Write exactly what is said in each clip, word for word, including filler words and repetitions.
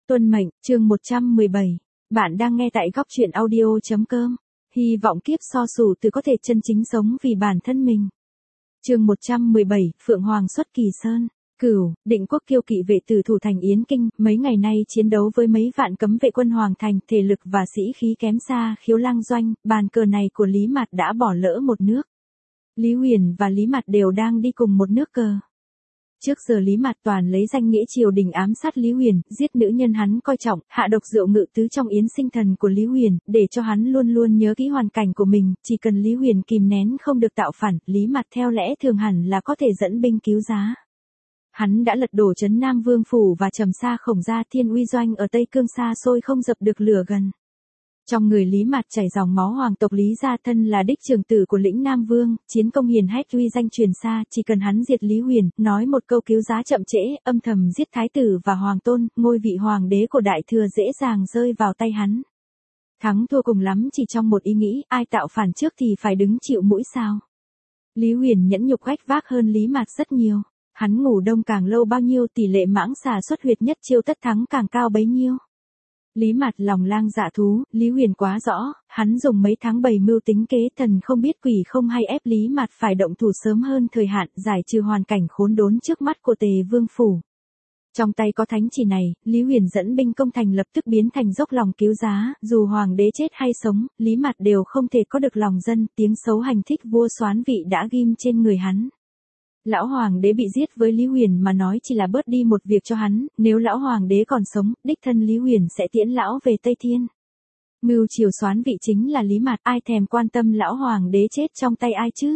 Tuân mệnh, chương một trăm mười bảy. Bạn đang nghe tại góc truyện audio.com. Hy vọng kiếp so sù từ có thể chân chính sống vì bản thân mình. Chương một trăm mười bảy, Phượng Hoàng xuất Kỳ Sơn. Cửu, Định Quốc kiêu kỵ vệ tử thủ thành Yến Kinh, mấy ngày nay chiến đấu với mấy vạn cấm vệ quân Hoàng thành, thể lực và sĩ khí kém xa Khiếu Lang Doanh, bàn cờ này của Lý Mạt đã bỏ lỡ một nước. Lý Huyền và Lý Mạt đều đang đi cùng một nước cờ. Trước giờ Lý Mạt toàn lấy danh nghĩa triều đình ám sát Lý Huyền, giết nữ nhân hắn coi trọng, hạ độc rượu ngự tứ trong yến sinh thần của Lý Huyền, để cho hắn luôn luôn nhớ kỹ hoàn cảnh của mình, chỉ cần Lý Huyền kìm nén không được tạo phản, Lý Mạt theo lẽ thường hẳn là có thể dẫn binh cứu giá. Hắn đã lật đổ trấn Nam Vương phủ và trầm xa Khổng gia Thiên Uy doanh ở Tây Cương xa xôi không dập được lửa gần. Trong người Lý Mạt chảy dòng máu hoàng tộc Lý gia, thân là đích trưởng tử của lĩnh Nam Vương, chiến công hiển hách uy danh truyền xa, chỉ cần hắn diệt Lý Huyền, nói một câu cứu giá chậm trễ, âm thầm giết thái tử và hoàng tôn, ngôi vị hoàng đế của đại thừa dễ dàng rơi vào tay hắn. Thắng thua cùng lắm chỉ trong một ý nghĩ, ai tạo phản trước thì phải đứng chịu mũi sao. Lý Huyền nhẫn nhục gách vác hơn Lý Mạt rất nhiều, hắn ngủ đông càng lâu bao nhiêu tỷ lệ mãng xà xuất huyệt nhất chiêu tất thắng càng cao bấy nhiêu. Lý Mạt lòng lang dạ thú, Lý Huyền quá rõ, hắn dùng mấy tháng bày mưu tính kế, thần không biết quỷ không hay ép Lý Mạt phải động thủ sớm hơn thời hạn, giải trừ hoàn cảnh khốn đốn trước mắt của Tề Vương phủ. Trong tay có thánh chỉ này, Lý Huyền dẫn binh công thành lập tức biến thành dốc lòng cứu giá, dù hoàng đế chết hay sống, Lý Mạt đều không thể có được lòng dân, tiếng xấu hành thích vua soán vị đã ghim trên người hắn. Lão hoàng đế bị giết với Lý Huyền mà nói chỉ là bớt đi một việc cho hắn, nếu lão hoàng đế còn sống, đích thân Lý Huyền sẽ tiễn lão về Tây Thiên. Mưu triều soán vị chính là Lý Mạt, ai thèm quan tâm lão hoàng đế chết trong tay ai chứ.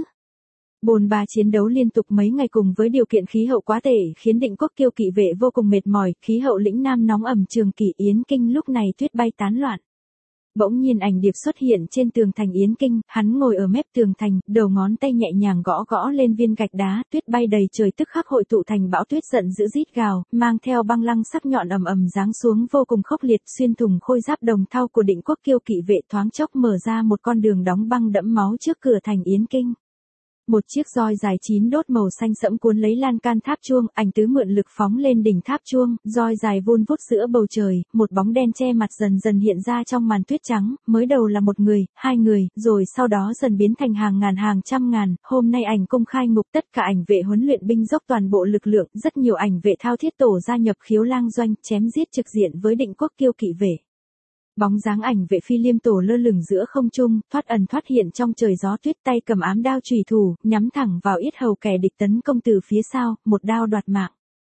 Bồn ba chiến đấu liên tục mấy ngày cùng với điều kiện khí hậu quá tệ khiến Định Quốc kiêu kỵ vệ vô cùng mệt mỏi, khí hậu lĩnh Nam nóng ẩm, Trường Kỷ Yến Kinh lúc này tuyết bay tán loạn. Bỗng nhiên ảnh điệp xuất hiện trên tường thành Yến Kinh, hắn ngồi ở mép tường thành, đầu ngón tay nhẹ nhàng gõ gõ lên viên gạch đá, tuyết bay đầy trời tức khắc hội tụ thành bão tuyết giận dữ rít gào, mang theo băng lăng sắc nhọn ầm ầm giáng xuống vô cùng khốc liệt, xuyên thủng khôi giáp đồng thau của Định Quốc kiêu kỵ vệ, thoáng chốc mở ra một con đường đóng băng đẫm máu trước cửa thành Yến Kinh. Một chiếc roi dài chín đốt màu xanh sẫm cuốn lấy lan can tháp chuông, ảnh tứ mượn lực phóng lên đỉnh tháp chuông, roi dài vun vút giữa bầu trời, một bóng đen che mặt dần dần hiện ra trong màn tuyết trắng, mới đầu là một người, hai người, rồi sau đó dần biến thành hàng ngàn hàng trăm ngàn, hôm nay ảnh công khai ngục tất cả ảnh vệ huấn luyện binh dốc toàn bộ lực lượng, rất nhiều ảnh vệ thao thiết tổ gia nhập Khiếu Lang Doanh, chém giết trực diện với Định Quốc kiêu kỵ vệ. Bóng dáng ảnh vệ Phi Liêm tổ lơ lửng giữa không trung, thoát ẩn thoát hiện trong trời gió tuyết, tay cầm ám đao chùy thủ, nhắm thẳng vào yết hầu kẻ địch tấn công từ phía sau, một đao đoạt mạng.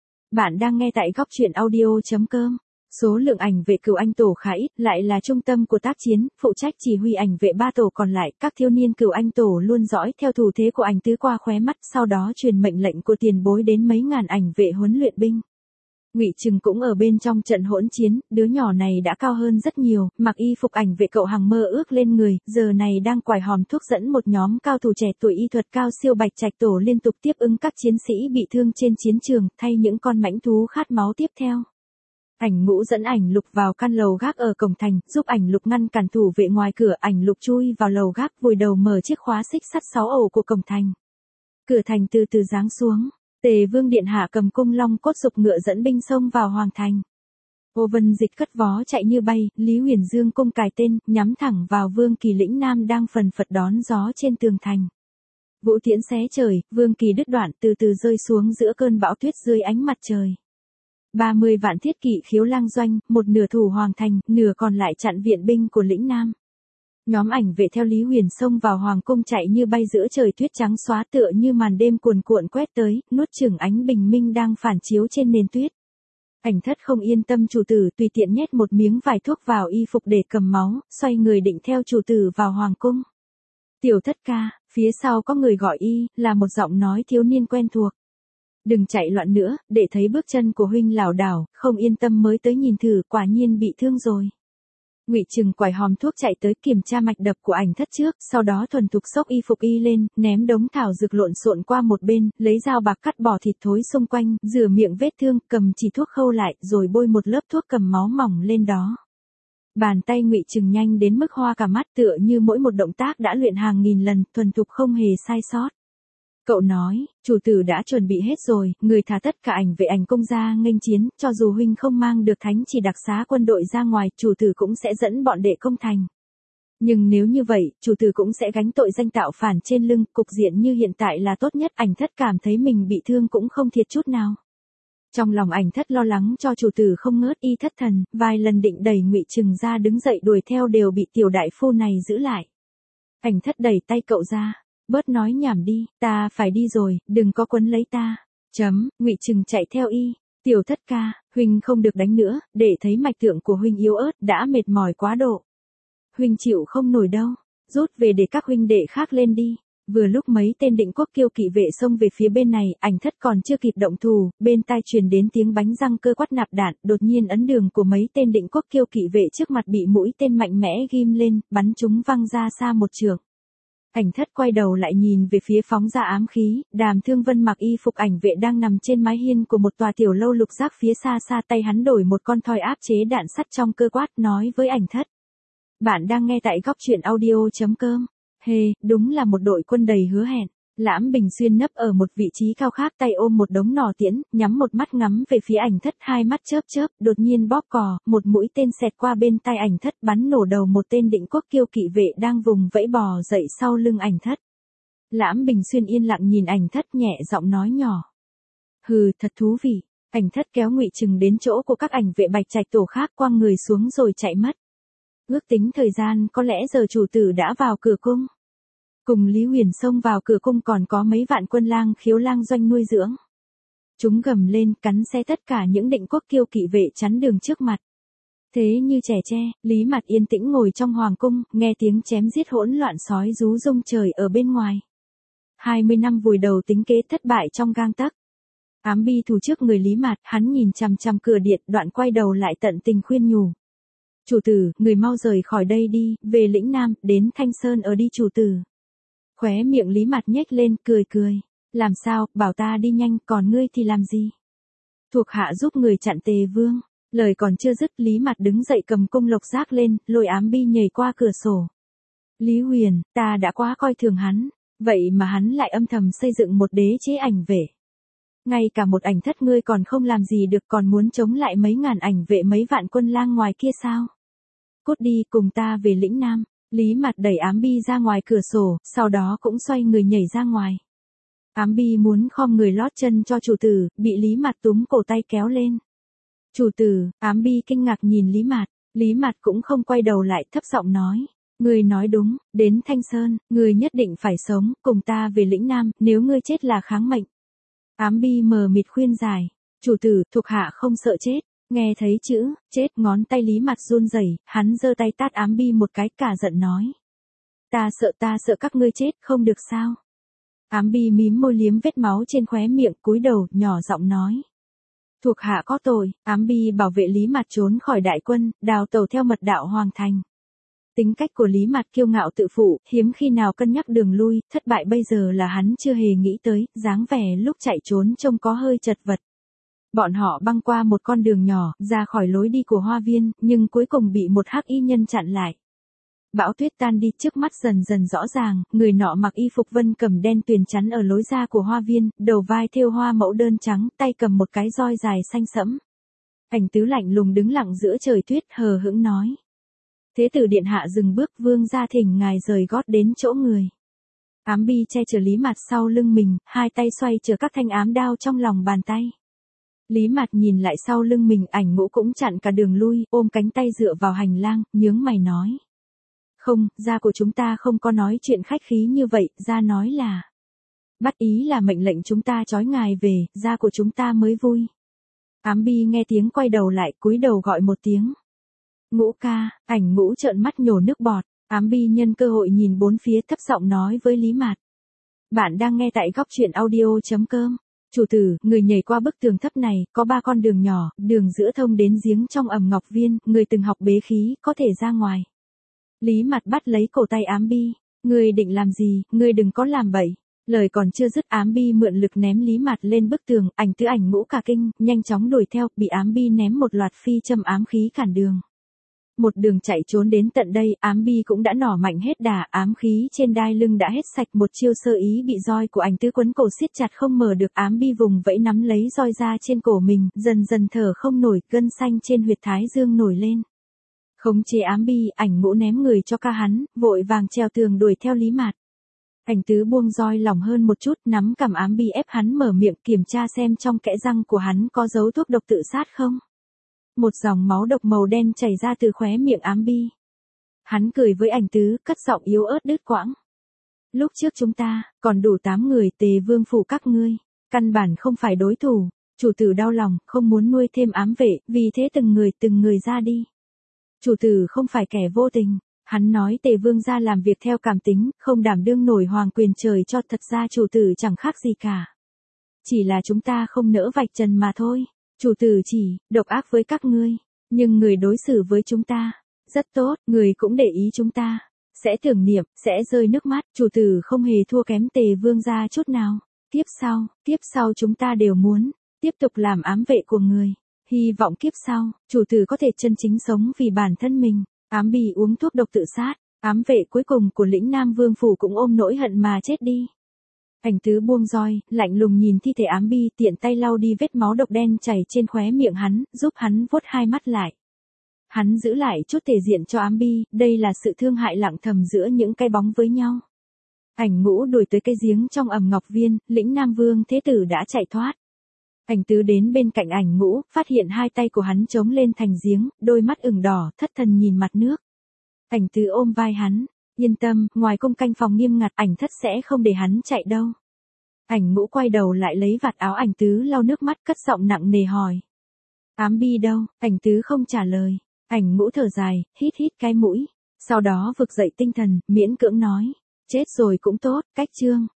Bạn đang nghe tại góc truyện audio.com. Số lượng ảnh vệ Cửu Anh tổ khá ít, lại là trung tâm của tác chiến, phụ trách chỉ huy ảnh vệ ba tổ còn lại, các thiếu niên Cửu Anh tổ luôn dõi theo thủ thế của ảnh tứ qua khóe mắt, sau đó truyền mệnh lệnh của tiền bối đến mấy ngàn ảnh vệ huấn luyện binh. Ngụy Trừng cũng ở bên trong trận hỗn chiến, đứa nhỏ này đã cao hơn rất nhiều, mặc y phục ảnh vệ cậu hằng mơ ước lên người, giờ này đang quải hòm thuốc dẫn một nhóm cao thủ trẻ tuổi y thuật cao siêu Bạch Trạch tổ liên tục tiếp ứng các chiến sĩ bị thương trên chiến trường, thay những con mãnh thú khát máu tiếp theo. Ảnh Ngũ dẫn Ảnh Lục vào căn lầu gác ở cổng thành, giúp Ảnh Lục ngăn cản thủ vệ ngoài cửa, Ảnh Lục chui vào lầu gác, vùi đầu mở chiếc khóa xích sắt sáu ổ của cổng thành. Cửa thành từ từ giáng xuống. Tề Vương điện hạ cầm cung long cốt dục ngựa dẫn binh xông vào hoàng thành. Hồ Vân Dịch cất vó chạy như bay, Lý Huyền dương cung cài tên, nhắm thẳng vào Vương Kỳ lĩnh Nam đang phần phật đón gió trên tường thành. Vũ tiễn xé trời, Vương Kỳ đứt đoạn từ từ rơi xuống giữa cơn bão tuyết dưới ánh mặt trời. ba mươi vạn thiết kỵ Khiếu Lang Doanh, một nửa thủ hoàng thành, nửa còn lại chặn viện binh của lĩnh Nam. Nhóm ảnh vệ theo Lý Huyền xông vào hoàng cung chạy như bay giữa trời tuyết trắng xóa, tựa như màn đêm cuồn cuộn quét tới, nuốt chửng ánh bình minh đang phản chiếu trên nền tuyết. Ảnh Thất không yên tâm chủ tử, tùy tiện nhét một miếng vải thuốc vào y phục để cầm máu, xoay người định theo chủ tử vào hoàng cung. Tiểu Thất ca, phía sau có người gọi y, là một giọng nói thiếu niên quen thuộc. Đừng chạy loạn nữa, để thấy bước chân của huynh lảo đảo, không yên tâm mới tới nhìn thử, quả nhiên bị thương rồi. Ngụy Trừng quải hòm thuốc chạy tới kiểm tra mạch đập của Ảnh Thất trước, sau đó thuần thục xốc y phục y lên, ném đống thảo dược lộn xộn qua một bên, lấy dao bạc cắt bỏ thịt thối xung quanh, rửa miệng vết thương, cầm chỉ thuốc khâu lại, rồi bôi một lớp thuốc cầm máu mỏng lên đó. Bàn tay Ngụy Trừng nhanh đến mức hoa cả mắt, tựa như mỗi một động tác đã luyện hàng nghìn lần, thuần thục không hề sai sót. Cậu nói, chủ tử đã chuẩn bị hết rồi, người thả tất cả ảnh vệ ảnh công ra nghênh chiến, cho dù huynh không mang được thánh chỉ đặc xá quân đội ra ngoài, chủ tử cũng sẽ dẫn bọn đệ công thành. Nhưng nếu như vậy, chủ tử cũng sẽ gánh tội danh tạo phản trên lưng, cục diện như hiện tại là tốt nhất. Ảnh thất cảm thấy mình bị thương cũng không thiệt chút nào. Trong lòng ảnh thất lo lắng cho chủ tử không ngớt, y thất thần, vài lần định đẩy Ngụy Trừng ra đứng dậy đuổi theo đều bị tiểu đại phu này giữ lại. Ảnh thất đẩy tay cậu ra, bớt nói nhảm đi, ta phải đi rồi, đừng có quấn lấy ta. Chấm, Ngụy Trừng chạy theo y, tiểu thất ca, huynh không được đánh nữa, để thấy mạch tượng của huynh yếu ớt, đã mệt mỏi quá độ. Huynh chịu không nổi đâu, rút về để các huynh đệ khác lên đi. Vừa lúc mấy tên Định Quốc kiêu kỵ vệ xông về phía bên này, ảnh thất còn chưa kịp động thủ, bên tai truyền đến tiếng bánh răng cơ quát nạp đạn, đột nhiên ấn đường của mấy tên Định Quốc kiêu kỵ vệ trước mặt bị mũi tên mạnh mẽ ghim lên, bắn chúng văng ra xa một trường. Ảnh thất quay đầu lại nhìn về phía phóng ra ám khí, Đàm Thương Vân mặc y phục ảnh vệ đang nằm trên mái hiên của một tòa tiểu lâu lục giác phía xa xa, tay hắn đổi một con thoi áp chế đạn sắt trong cơ quát, nói với ảnh thất. Bạn đang nghe tại góc truyện audio.com. Hê, đúng là một đội quân đầy hứa hẹn. Lãm Bình Xuyên nấp ở một vị trí cao khác, tay ôm một đống nỏ tiễn, nhắm một mắt ngắm về phía ảnh thất, hai mắt chớp chớp, đột nhiên bóp cò, một mũi tên xẹt qua bên tai ảnh thất, bắn nổ đầu một tên Định Quốc kiêu kỵ vệ đang vùng vẫy bò dậy sau lưng ảnh thất. Lãm Bình Xuyên yên lặng nhìn ảnh thất, nhẹ giọng nói nhỏ. Hừ, thật thú vị. Ảnh thất kéo Ngụy Trừng đến chỗ của các ảnh vệ Bạch Trạch tổ khác, quăng người xuống rồi chạy mất. Ước tính thời gian, có lẽ giờ chủ tử đã vào cửa cung. Cùng Lý Huyền xông vào cửa cung còn có mấy vạn quân lang khiếu lang doanh nuôi dưỡng. Chúng gầm lên, cắn xé tất cả những Định Quốc kiêu kỵ vệ chắn đường trước mặt. Thế như trẻ tre, Lý Mạt yên tĩnh ngồi trong hoàng cung, nghe tiếng chém giết hỗn loạn sói rú rung trời ở bên ngoài. hai mươi năm vùi đầu tính kế thất bại trong gang tấc. Ám bi thủ trước người Lý Mạt, hắn nhìn chằm chằm cửa điện, đoạn quay đầu lại tận tình khuyên nhủ. Chủ tử, người mau rời khỏi đây đi, về lĩnh Nam, đến Thanh Sơn ở đi chủ tử. Khóe miệng Lý Mạt nhếch lên, cười cười. Làm sao, bảo ta đi nhanh, còn ngươi thì làm gì? Thuộc hạ giúp người chặn Tề Vương. Lời còn chưa dứt, Lý Mạt đứng dậy cầm cung lộc giác lên, lôi ám bi nhảy qua cửa sổ. Lý Huyền, ta đã quá coi thường hắn, vậy mà hắn lại âm thầm xây dựng một đế chế ảnh vệ. Ngay cả một ảnh thất ngươi còn không làm gì được, còn muốn chống lại mấy ngàn ảnh vệ mấy vạn quân lang ngoài kia sao? Cút đi, cùng ta về lĩnh Nam. Lý Mạt đẩy ám bi ra ngoài cửa sổ, sau đó cũng xoay người nhảy ra ngoài. Ám bi muốn khom người lót chân cho chủ tử, bị Lý Mạt túm cổ tay kéo lên. Chủ tử, ám bi kinh ngạc nhìn Lý Mạt, Lý Mạt cũng không quay đầu lại, thấp giọng nói. Ngươi nói đúng, đến Thanh Sơn, ngươi nhất định phải sống, cùng ta về lĩnh Nam, nếu ngươi chết là kháng mệnh. Ám bi mờ mịt khuyên giải. Chủ tử, thuộc hạ không sợ chết. Nghe thấy chữ, chết, ngón tay Lý Mạt run rẩy, hắn giơ tay tát ám bi một cái, cả giận nói. Ta sợ ta sợ các ngươi chết, không được sao. Ám bi mím môi liếm vết máu trên khóe miệng, cúi đầu, nhỏ giọng nói. Thuộc hạ có tội, ám bi bảo vệ Lý Mạt trốn khỏi đại quân, đào tàu theo mật đạo hoàng thành. Tính cách của Lý Mạt kiêu ngạo tự phụ, hiếm khi nào cân nhắc đường lui, thất bại bây giờ là hắn chưa hề nghĩ tới, dáng vẻ lúc chạy trốn trông có hơi chật vật. Bọn họ băng qua một con đường nhỏ, ra khỏi lối đi của hoa viên, nhưng cuối cùng bị một hắc y nhân chặn lại. Bão tuyết tan đi, trước mắt dần dần rõ ràng, người nọ mặc y phục vân cẩm đen tuyền chắn ở lối ra của hoa viên, đầu vai thêu hoa mẫu đơn trắng, tay cầm một cái roi dài xanh sẫm. Ảnh tứ lạnh lùng đứng lặng giữa trời tuyết, hờ hững nói. Thế tử điện hạ dừng bước, vương gia thỉnh ngài rời gót đến chỗ người. Ám bi che chở Lý Mạt sau lưng mình, hai tay xoay chở các thanh ám đao trong lòng bàn tay. Lý Mạt nhìn lại sau lưng mình, Ảnh Ngũ cũng chặn cả đường lui, ôm cánh tay dựa vào hành lang, nhướng mày nói. Không, gia của chúng ta không có nói chuyện khách khí như vậy, gia nói là. Bắt ý là mệnh lệnh chúng ta trói ngài về, gia của chúng ta mới vui. Ám bi nghe tiếng quay đầu lại, cúi đầu gọi một tiếng. Ngũ ca, Ảnh Ngũ trợn mắt nhổ nước bọt, ám bi nhân cơ hội nhìn bốn phía, thấp giọng nói với Lý Mạt. Bạn đang nghe tại góc truyện audio.com. Chủ tử, người nhảy qua bức tường thấp này, có ba con đường nhỏ, đường giữa thông đến giếng trong ẩm ngọc viên, người từng học bế khí, có thể ra ngoài. Lý Mạt bắt lấy cổ tay ám bi. Người định làm gì, người đừng có làm bậy. Lời còn chưa dứt, ám bi mượn lực ném Lý Mạt lên bức tường, Ảnh Tứ Ảnh Ngũ cả kinh, nhanh chóng đuổi theo, bị ám bi ném một loạt phi châm ám khí cản đường. Một đường chạy trốn đến tận đây, ám bi cũng đã nỏ mạnh hết đà, ám khí trên đai lưng đã hết sạch, một chiêu sơ ý bị roi của ảnh tứ quấn cổ siết chặt không mở được, ám bi vùng vẫy nắm lấy roi ra trên cổ mình, dần dần thở không nổi, gân xanh trên huyệt thái dương nổi lên. Khống chế ám bi, ảnh ngũ ném người cho ca hắn, vội vàng trèo tường đuổi theo Lý Mạt. Ảnh tứ buông roi lỏng hơn một chút, nắm cầm ám bi ép hắn mở miệng, kiểm tra xem trong kẽ răng của hắn có dấu thuốc độc tự sát không. Một dòng máu độc màu đen chảy ra từ khóe miệng ám bi. Hắn cười với ảnh tứ, cất giọng yếu ớt đứt quãng. Lúc trước chúng ta, còn đủ tám người, Tề Vương phủ các ngươi, căn bản không phải đối thủ. Chủ tử đau lòng, không muốn nuôi thêm ám vệ, vì thế từng người từng người ra đi. Chủ tử không phải kẻ vô tình. Hắn nói Tề Vương gia làm việc theo cảm tính, không đảm đương nổi hoàng quyền trời cho, thật ra chủ tử chẳng khác gì cả. Chỉ là chúng ta không nỡ vạch trần mà thôi. Chủ tử chỉ, độc ác với các ngươi, nhưng người đối xử với chúng ta, rất tốt, người cũng để ý chúng ta, sẽ tưởng niệm, sẽ rơi nước mắt, chủ tử không hề thua kém Tề Vương gia chút nào. Tiếp sau, tiếp sau chúng ta đều muốn, tiếp tục làm ám vệ của người, hy vọng kiếp sau, chủ tử có thể chân chính sống vì bản thân mình. Ám bi uống thuốc độc tự sát, ám vệ cuối cùng của lĩnh Nam Vương phủ cũng ôm nỗi hận mà chết đi. Ảnh tứ buông roi, lạnh lùng nhìn thi thể ám bi, tiện tay lau đi vết máu độc đen chảy trên khóe miệng hắn, giúp hắn vuốt hai mắt lại. Hắn giữ lại chút thể diện cho ám bi, đây là sự thương hại lặng thầm giữa những cái bóng với nhau. Ảnh ngũ đuổi tới cái giếng trong ẩm ngọc viên, lĩnh Nam Vương thế tử đã chạy thoát. Ảnh tứ đến bên cạnh ảnh ngũ, phát hiện hai tay của hắn chống lên thành giếng, đôi mắt ửng đỏ, thất thần nhìn mặt nước. Ảnh tứ ôm vai hắn, yên tâm, ngoài cung canh phòng nghiêm ngặt, ảnh thất sẽ không để hắn chạy đâu. Ảnh ngũ quay đầu lại lấy vạt áo ảnh tứ lau nước mắt, cất giọng nặng nề hỏi. Ám bi đâu? Ảnh tứ không trả lời. Ảnh ngũ thở dài, hít hít cái mũi. Sau đó vực dậy tinh thần, miễn cưỡng nói. Chết rồi cũng tốt, cách chương.